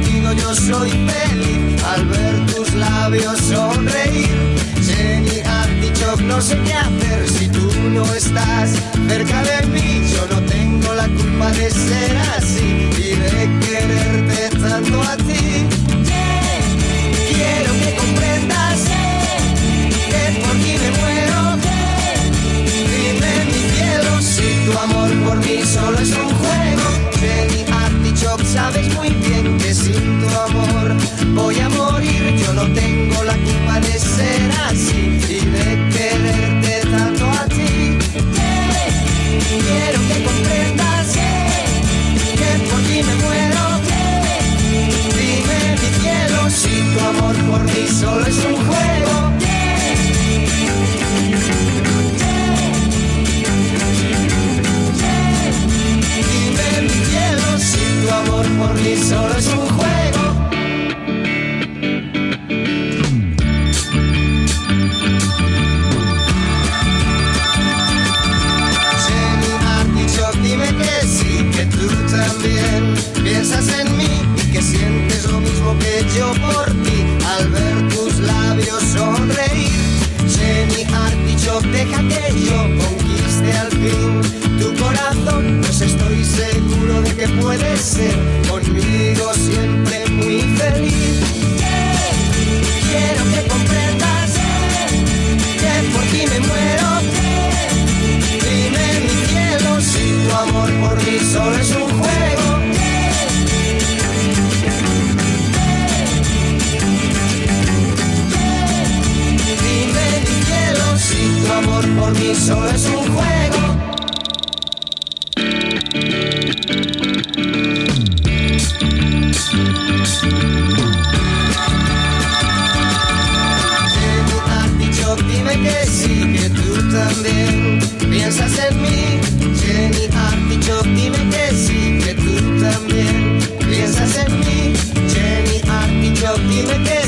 contigo yo soy feliz al ver tus labios sonreír. Jenny Artichoke, no sé qué hacer si tú no estás cerca de mí. Yo no tengo la culpa de ser así y de quererte tanto a ti. Quiero que comprendas que por ti me muero. Dime mi cielo si tu amor por mí solo es un juego. Jenny Artichoke, sabes muy bien que sin tu amor voy a morir. Yo no tengo la culpa de ser así y de quererte tanto a ti. Quiero que comprendas que por ti me muero. Dime mi cielo si tu amor por mí solo es un juego. Dime mi cielo si tu amor por mí solo es un juego. También piensas en mí y que sientes lo mismo que yo por ti al ver tus labios sonreír. Jenny Artichoke, deja que yo conquiste al fin tu corazón, pues estoy seguro de que puedes ser conmigo siempre muy feliz. Quiero que comprendas que por ti me muero. Dime mi cielo si tu amor por mí solo es un juego. Dime mi cielo si tu amor por mí solo es un juego. Jenny Artichoke, dime que sí, que tú también piensas en mí. Jenny Artichoke, dime que sí, que tú también piensas en mí. Jenny Artichoke, dime que